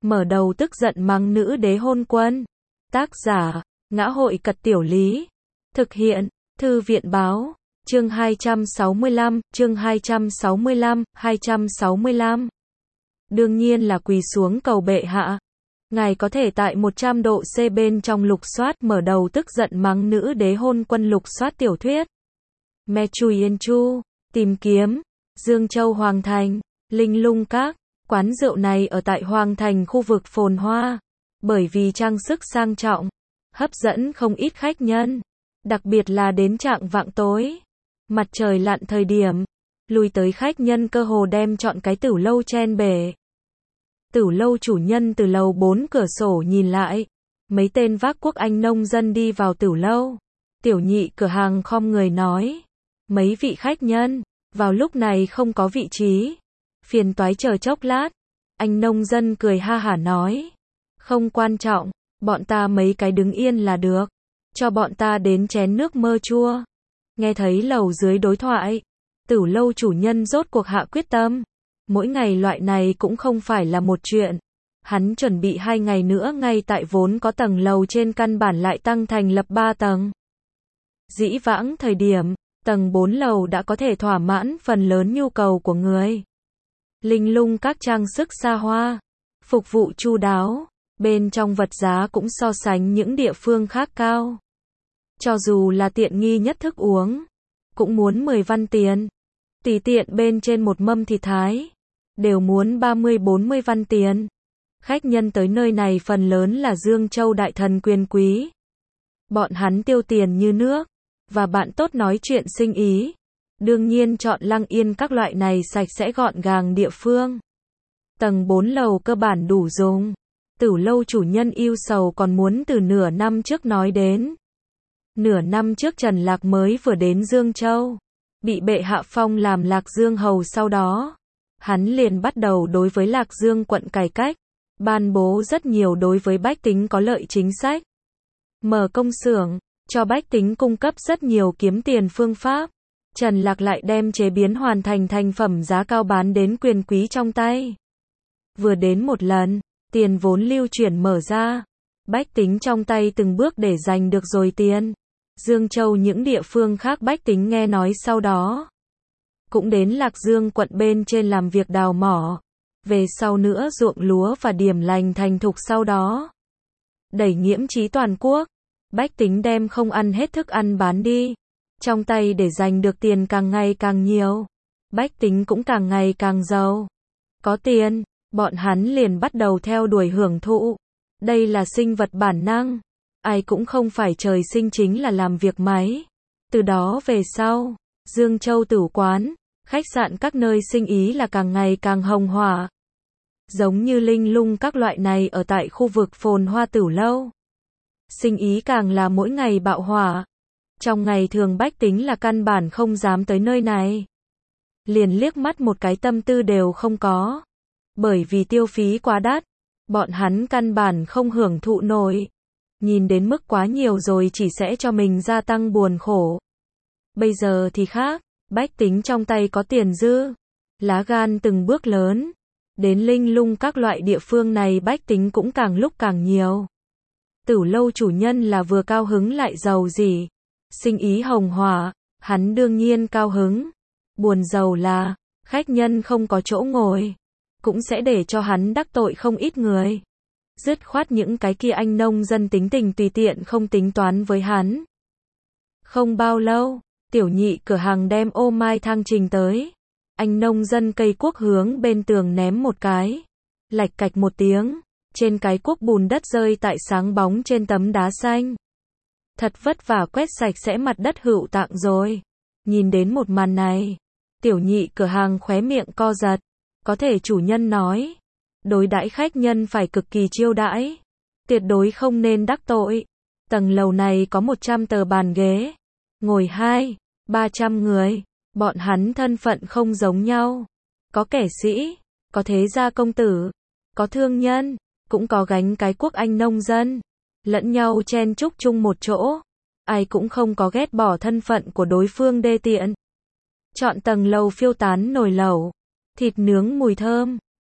mở đầu tức giận mắng nữ đế hôn quân. Tác giả, Ngã hội Cật Tiểu Lý. Thực hiện, Thư viện Báo. Chương 265, chương 265. Đương nhiên là quỳ xuống cầu bệ hạ. Ngài có thể tại 100 độ C bên trong lục soát, mở đầu tức giận mắng nữ đế hôn quân lục soát tiểu thuyết. Me Chui Yên Chu, tìm kiếm, Dương Châu Hoàng Thành, Linh Lung Các. Quán rượu này ở tại Hoàng Thành khu vực phồn hoa, bởi vì trang sức sang trọng, hấp dẫn không ít khách nhân, đặc biệt là đến chạng vạng tối, mặt trời lặn thời điểm, lui tới khách nhân cơ hồ đem chọn cái tửu lâu chen bể. Tửu lâu chủ nhân từ lầu 4 cửa sổ nhìn lại, mấy tên vác quốc anh nông dân đi vào tửu lâu. Tiểu nhị cửa hàng khom người nói, mấy vị khách nhân, vào lúc này không có vị trí, phiền toái chờ chốc lát. Anh nông dân cười ha hả nói, không quan trọng, bọn ta mấy cái đứng yên là được, cho bọn ta đến chén nước mơ chua. Nghe thấy lầu dưới đối thoại, tửu lâu chủ nhân rốt cuộc hạ quyết tâm, mỗi ngày loại này cũng không phải là một chuyện. Hắn chuẩn bị 2 ngày nữa ngay tại vốn có tầng lầu trên căn bản lại tăng thành lập 3 tầng. Dĩ vãng thời điểm, tầng 4 lầu đã có thể thỏa mãn phần lớn nhu cầu của người. Linh Lung Các trang sức xa hoa, phục vụ chu đáo, bên trong vật giá cũng so sánh những địa phương khác cao. Cho dù là tiện nghi nhất thức uống, cũng muốn 10 văn tiền. Tùy tiện bên trên một mâm thịt thái, đều muốn 30-40 văn tiền. Khách nhân tới nơi này phần lớn là Dương Châu đại thần quyền quý. Bọn hắn tiêu tiền như nước, và bạn tốt nói chuyện sinh ý. Đương nhiên chọn Lăng Yên các loại này sạch sẽ gọn gàng địa phương. Tầng 4 lầu cơ bản đủ dùng. Tửu lâu chủ nhân yêu sầu còn muốn từ nửa năm trước nói đến. Nửa năm trước Trần Lạc mới vừa đến Dương Châu, bị bệ hạ phong làm Lạc Dương hầu, sau đó hắn liền bắt đầu đối với Lạc Dương quận cải cách, ban bố rất nhiều đối với bách tính có lợi chính sách. Mở công xưởng, cho bách tính cung cấp rất nhiều kiếm tiền phương pháp. Trần Lạc lại đem chế biến hoàn thành thành phẩm giá cao bán đến quyền quý trong tay. Vừa đến một lần, tiền vốn lưu chuyển mở ra, bách tính trong tay từng bước để giành được rồi tiền. Dương Châu những địa phương khác bách tính nghe nói sau đó cũng đến Lạc Dương quận bên trên làm việc đào mỏ. Về sau nữa ruộng lúa và điểm lành thành thục, sau đó đẩy nghiễm trí toàn quốc. Bách tính đem không ăn hết thức ăn bán đi, trong tay để giành được tiền càng ngày càng nhiều. Bách tính cũng càng ngày càng giàu. Có tiền, bọn hắn liền bắt đầu theo đuổi hưởng thụ. Đây là sinh vật bản năng. Ai cũng không phải trời sinh chính là làm việc máy. Từ đó về sau, Dương Châu tử quán, khách sạn các nơi sinh ý là càng ngày càng hồng hỏa. Giống như Linh Lung các loại này ở tại khu vực phồn hoa tửu lâu, sinh ý càng là mỗi ngày bạo hỏa. Trong ngày thường bách tính là căn bản không dám tới nơi này. Liền liếc mắt một cái tâm tư đều không có. Bởi vì tiêu phí quá đắt, bọn hắn căn bản không hưởng thụ nổi. Nhìn đến mức quá nhiều rồi chỉ sẽ cho mình gia tăng buồn khổ. Bây giờ thì khác, bách tính trong tay có tiền dư, lá gan từng bước lớn. Đến Linh Lung các loại địa phương này bách tính cũng càng lúc càng nhiều. Tửu lâu chủ nhân là vừa cao hứng lại giàu gì. Sinh ý hồng hỏa, hắn đương nhiên cao hứng. Buồn giàu là, khách nhân không có chỗ ngồi, cũng sẽ để cho hắn đắc tội không ít người. Dứt khoát những cái kia anh nông dân tính tình tùy tiện không tính toán với hắn. Không bao lâu, tiểu nhị cửa hàng đem ô mai thang trình tới. Anh nông dân cây cuốc hướng bên tường ném một cái. Lạch cạch một tiếng, trên cái cuốc bùn đất rơi tại sáng bóng trên tấm đá xanh. Thật vất vả quét sạch sẽ mặt đất hữu tạng rồi. Nhìn đến một màn này, tiểu nhị cửa hàng khóe miệng co giật. Có thể chủ nhân nói, đối đãi khách nhân phải cực kỳ chiêu đãi, tuyệt đối không nên đắc tội. Tầng lầu này có 100 tờ bàn ghế, ngồi 200-300 người, bọn hắn thân phận không giống nhau. Có kẻ sĩ, có thế gia công tử, có thương nhân, cũng có gánh cái quốc anh nông dân, lẫn nhau chen chúc chung một chỗ. Ai cũng không có ghét bỏ thân phận của đối phương đê tiện. Chọn tầng lầu phiêu tán nồi lẩu, thịt nướng mùi thơm,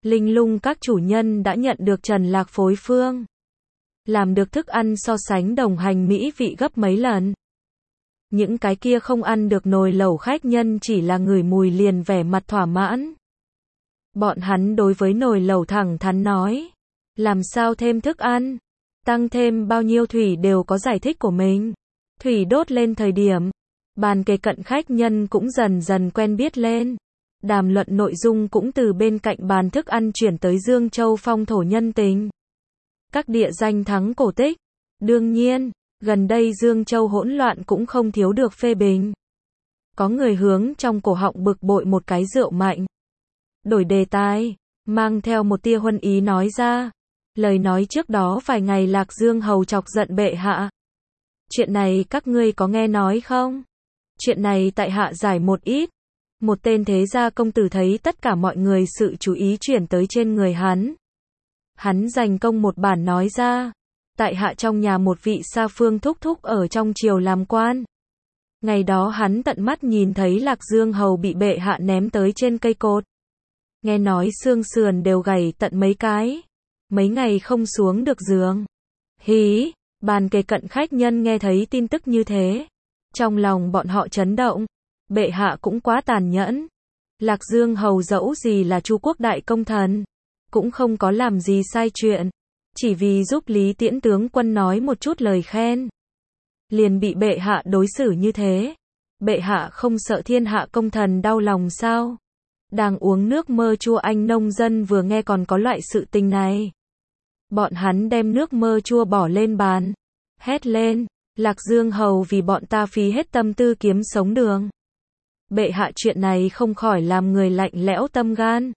Linh lung các chủ nhân đã nhận được Trần Lạc phối phương. Làm được thức ăn so sánh đồng hành mỹ vị gấp mấy lần. Những cái kia không ăn được nồi lẩu khách nhân chỉ là ngửi mùi liền vẻ mặt thỏa mãn. Bọn hắn đối với nồi lẩu thẳng thắn nói. Làm sao thêm thức ăn? Tăng thêm bao nhiêu thủy đều có giải thích của mình. Thủy đốt lên thời điểm. Bàn kề cận khách nhân cũng dần dần quen biết lên. Đàm luận nội dung cũng từ bên cạnh bàn thức ăn chuyển tới Dương Châu phong thổ nhân tình. Các địa danh thắng cổ tích. Đương nhiên, gần đây Dương Châu hỗn loạn cũng không thiếu được phê bình. Có người hướng trong cổ họng bực bội một cái rượu mạnh. Đổi đề tài, mang theo một tia huân ý nói ra. Lời nói trước đó vài ngày Lạc Dương hầu chọc giận bệ hạ. Chuyện này các ngươi có nghe nói không? Chuyện này tại hạ giải một ít. Một tên thế gia công tử thấy tất cả mọi người sự chú ý chuyển tới trên người hắn. Hắn dành công một bản nói ra. Tại hạ trong nhà một vị sa phương thúc thúc ở trong triều làm quan. Ngày đó hắn tận mắt nhìn thấy Lạc Dương hầu bị bệ hạ ném tới trên cây cột. Nghe nói xương sườn đều gãy tận mấy cái. Mấy ngày không xuống được giường. Hí, bàn kề cận khách nhân nghe thấy tin tức như thế. Trong lòng bọn họ chấn động. Bệ hạ cũng quá tàn nhẫn. Lạc Dương hầu dẫu gì là Chu quốc đại công thần. Cũng không có làm gì sai chuyện. Chỉ vì giúp Lý Tiễn tướng quân nói một chút lời khen. Liền bị bệ hạ đối xử như thế. Bệ hạ không sợ thiên hạ công thần đau lòng sao? Đang uống nước mơ chua anh nông dân vừa nghe còn có loại sự tình này. Bọn hắn đem nước mơ chua bỏ lên bàn. Hét lên, Lạc Dương hầu vì bọn ta phí hết tâm tư kiếm sống đường. Bệ hạ chuyện này không khỏi làm người lạnh lẽo tâm gan.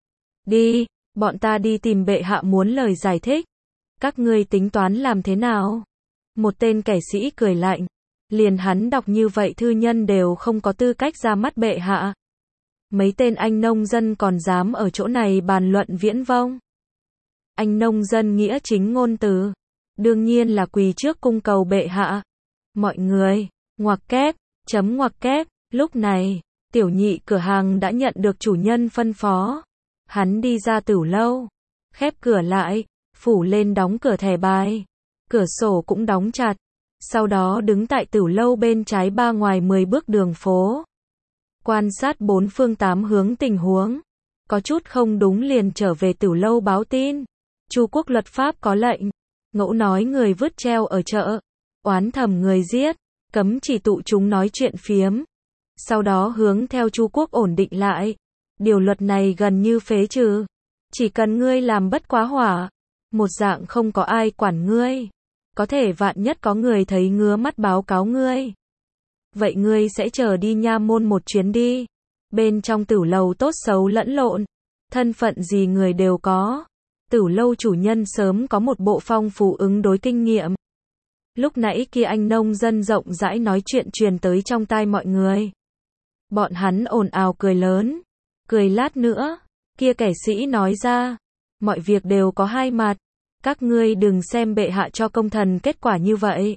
Đi, bọn ta đi tìm bệ hạ muốn lời giải thích. Các ngươi tính toán làm thế nào? Một tên kẻ sĩ cười lạnh. Liền hắn đọc như vậy thư nhân đều không có tư cách ra mắt bệ hạ. Mấy tên anh nông dân còn dám ở chỗ này bàn luận viễn vông. Anh nông dân nghĩa chính ngôn từ. Đương nhiên là quỳ trước cung cầu bệ hạ. Mọi người, ngoặc kép, chấm ngoặc kép. Lúc này, tiểu nhị cửa hàng đã nhận được chủ nhân phân phó. Hắn đi ra tửu lâu. Khép cửa lại, phủ lên đóng cửa thẻ bài. Cửa sổ cũng đóng chặt. Sau đó đứng tại tửu lâu bên trái ba ngoài 10 bước đường phố. Quan sát bốn phương tám hướng tình huống. Có chút không đúng liền trở về tửu lâu báo tin. Chu quốc luật pháp có lệnh. Ngẫu nói người vứt treo ở chợ. Oán thầm người giết. Cấm chỉ tụ chúng nói chuyện phiếm. Sau đó hướng theo Chu quốc ổn định lại. Điều luật này gần như phế trừ. Chỉ cần ngươi làm bất quá hỏa. Một dạng không có ai quản ngươi. Có thể vạn nhất có người thấy ngứa mắt báo cáo ngươi. Vậy ngươi sẽ chờ đi nha môn một chuyến đi. Bên trong tửu lầu tốt xấu lẫn lộn. Thân phận gì người đều có. Tửu lâu chủ nhân sớm có một bộ phong phú ứng đối kinh nghiệm. Lúc nãy kia anh nông dân rộng rãi nói chuyện truyền tới trong tai mọi người. Bọn hắn ồn ào cười lớn. Cười lát nữa, kia kẻ sĩ nói ra. Mọi việc đều có hai mặt. Các ngươi đừng xem bệ hạ cho công thần kết quả như vậy.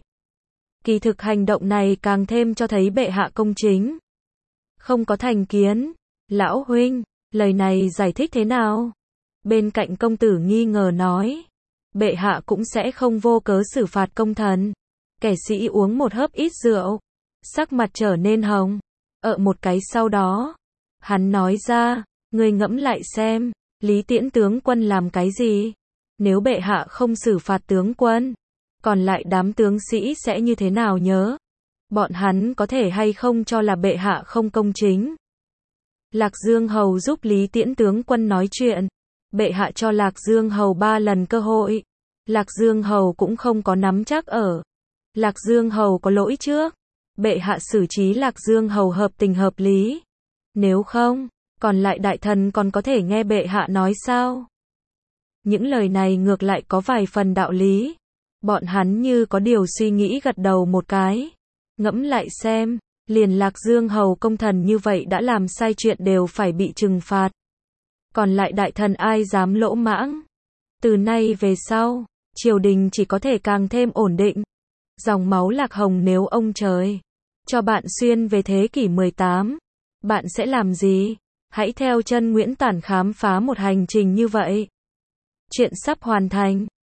Kỳ thực hành động này càng thêm cho thấy bệ hạ công chính. Không có thành kiến. Lão huynh, lời này giải thích thế nào? Bên cạnh công tử nghi ngờ nói. Bệ hạ cũng sẽ không vô cớ xử phạt công thần. Kẻ sĩ uống một hớp ít rượu. Sắc mặt trở nên hồng. Một cái sau đó. Hắn nói ra, ngươi ngẫm lại xem. Lý Tiễn tướng quân làm cái gì? Nếu bệ hạ không xử phạt tướng quân. Còn lại đám tướng sĩ sẽ như thế nào nhớ? Bọn hắn có thể hay không cho là bệ hạ không công chính? Lạc Dương hầu giúp Lý Tiễn tướng quân nói chuyện. Bệ hạ cho Lạc Dương hầu 3 lần cơ hội. Lạc Dương hầu cũng không có nắm chắc ở. Lạc Dương hầu có lỗi trước. Bệ hạ xử trí Lạc Dương hầu hợp tình hợp lý. Nếu không, còn lại đại thần còn có thể nghe bệ hạ nói sao? Những lời này ngược lại có vài phần đạo lý. Bọn hắn như có điều suy nghĩ gật đầu một cái. Ngẫm lại xem, liền Lạc Dương hầu công thần như vậy đã làm sai chuyện đều phải bị trừng phạt. Còn lại đại thần ai dám lỗ mãng? Từ nay về sau, triều đình chỉ có thể càng thêm ổn định. Dòng máu Lạc Hồng nếu ông trời cho bạn xuyên về thế kỷ 18, bạn sẽ làm gì? Hãy theo chân Nguyễn Tản khám phá một hành trình như vậy. Chuyện sắp hoàn thành.